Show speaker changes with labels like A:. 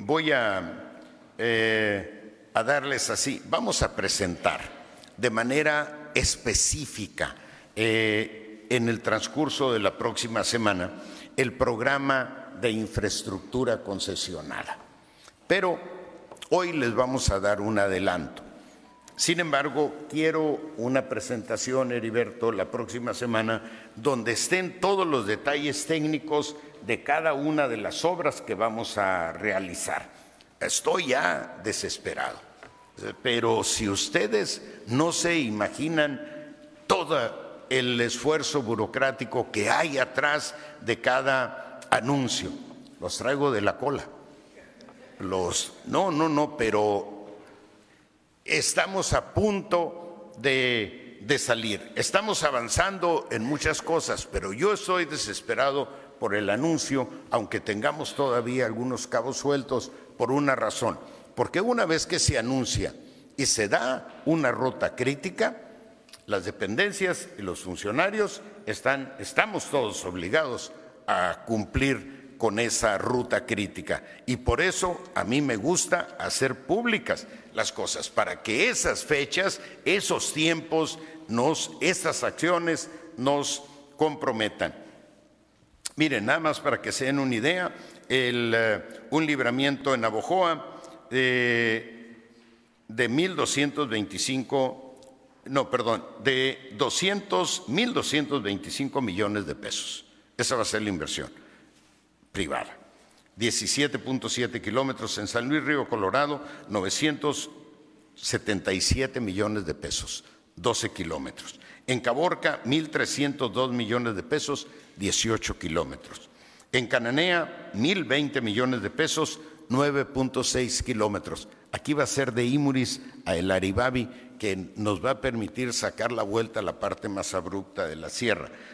A: voy a darles así. Vamos a presentar de manera específica en el transcurso de la próxima semana el programa de infraestructura concesionada. Pero hoy les vamos a dar un adelanto. Sin embargo, quiero una presentación, Heriberto, la próxima semana, donde estén todos los detalles técnicos de cada una de las obras que vamos a realizar. Estoy ya desesperado, pero si ustedes no se imaginan todo el esfuerzo burocrático que hay atrás de cada anuncio, los traigo de la cola. Pero estamos a punto de salir. Estamos avanzando en muchas cosas, pero yo estoy desesperado por el anuncio, aunque tengamos todavía algunos cabos sueltos, por una razón. Porque una vez que se anuncia y se da una ruta crítica, las dependencias y los funcionarios estamos todos obligados a cumplir con esa ruta crítica. Y por eso a mí me gusta hacer públicas las cosas, para que esas fechas, esos tiempos, estas acciones nos comprometan. Miren, nada más para que se den una idea, un libramiento en Navojoa de 1.225 millones de pesos. Esa va a ser la inversión privada. 17.7 kilómetros en San Luis Río Colorado, 977 millones de pesos, 12 kilómetros. En Caborca, 1.302 millones de pesos, 18 kilómetros. En Cananea, 1.020 millones de pesos, 9.6 kilómetros. Aquí va a ser de Imuris a El Aribabi, que nos va a permitir sacar la vuelta a la parte más abrupta de la sierra.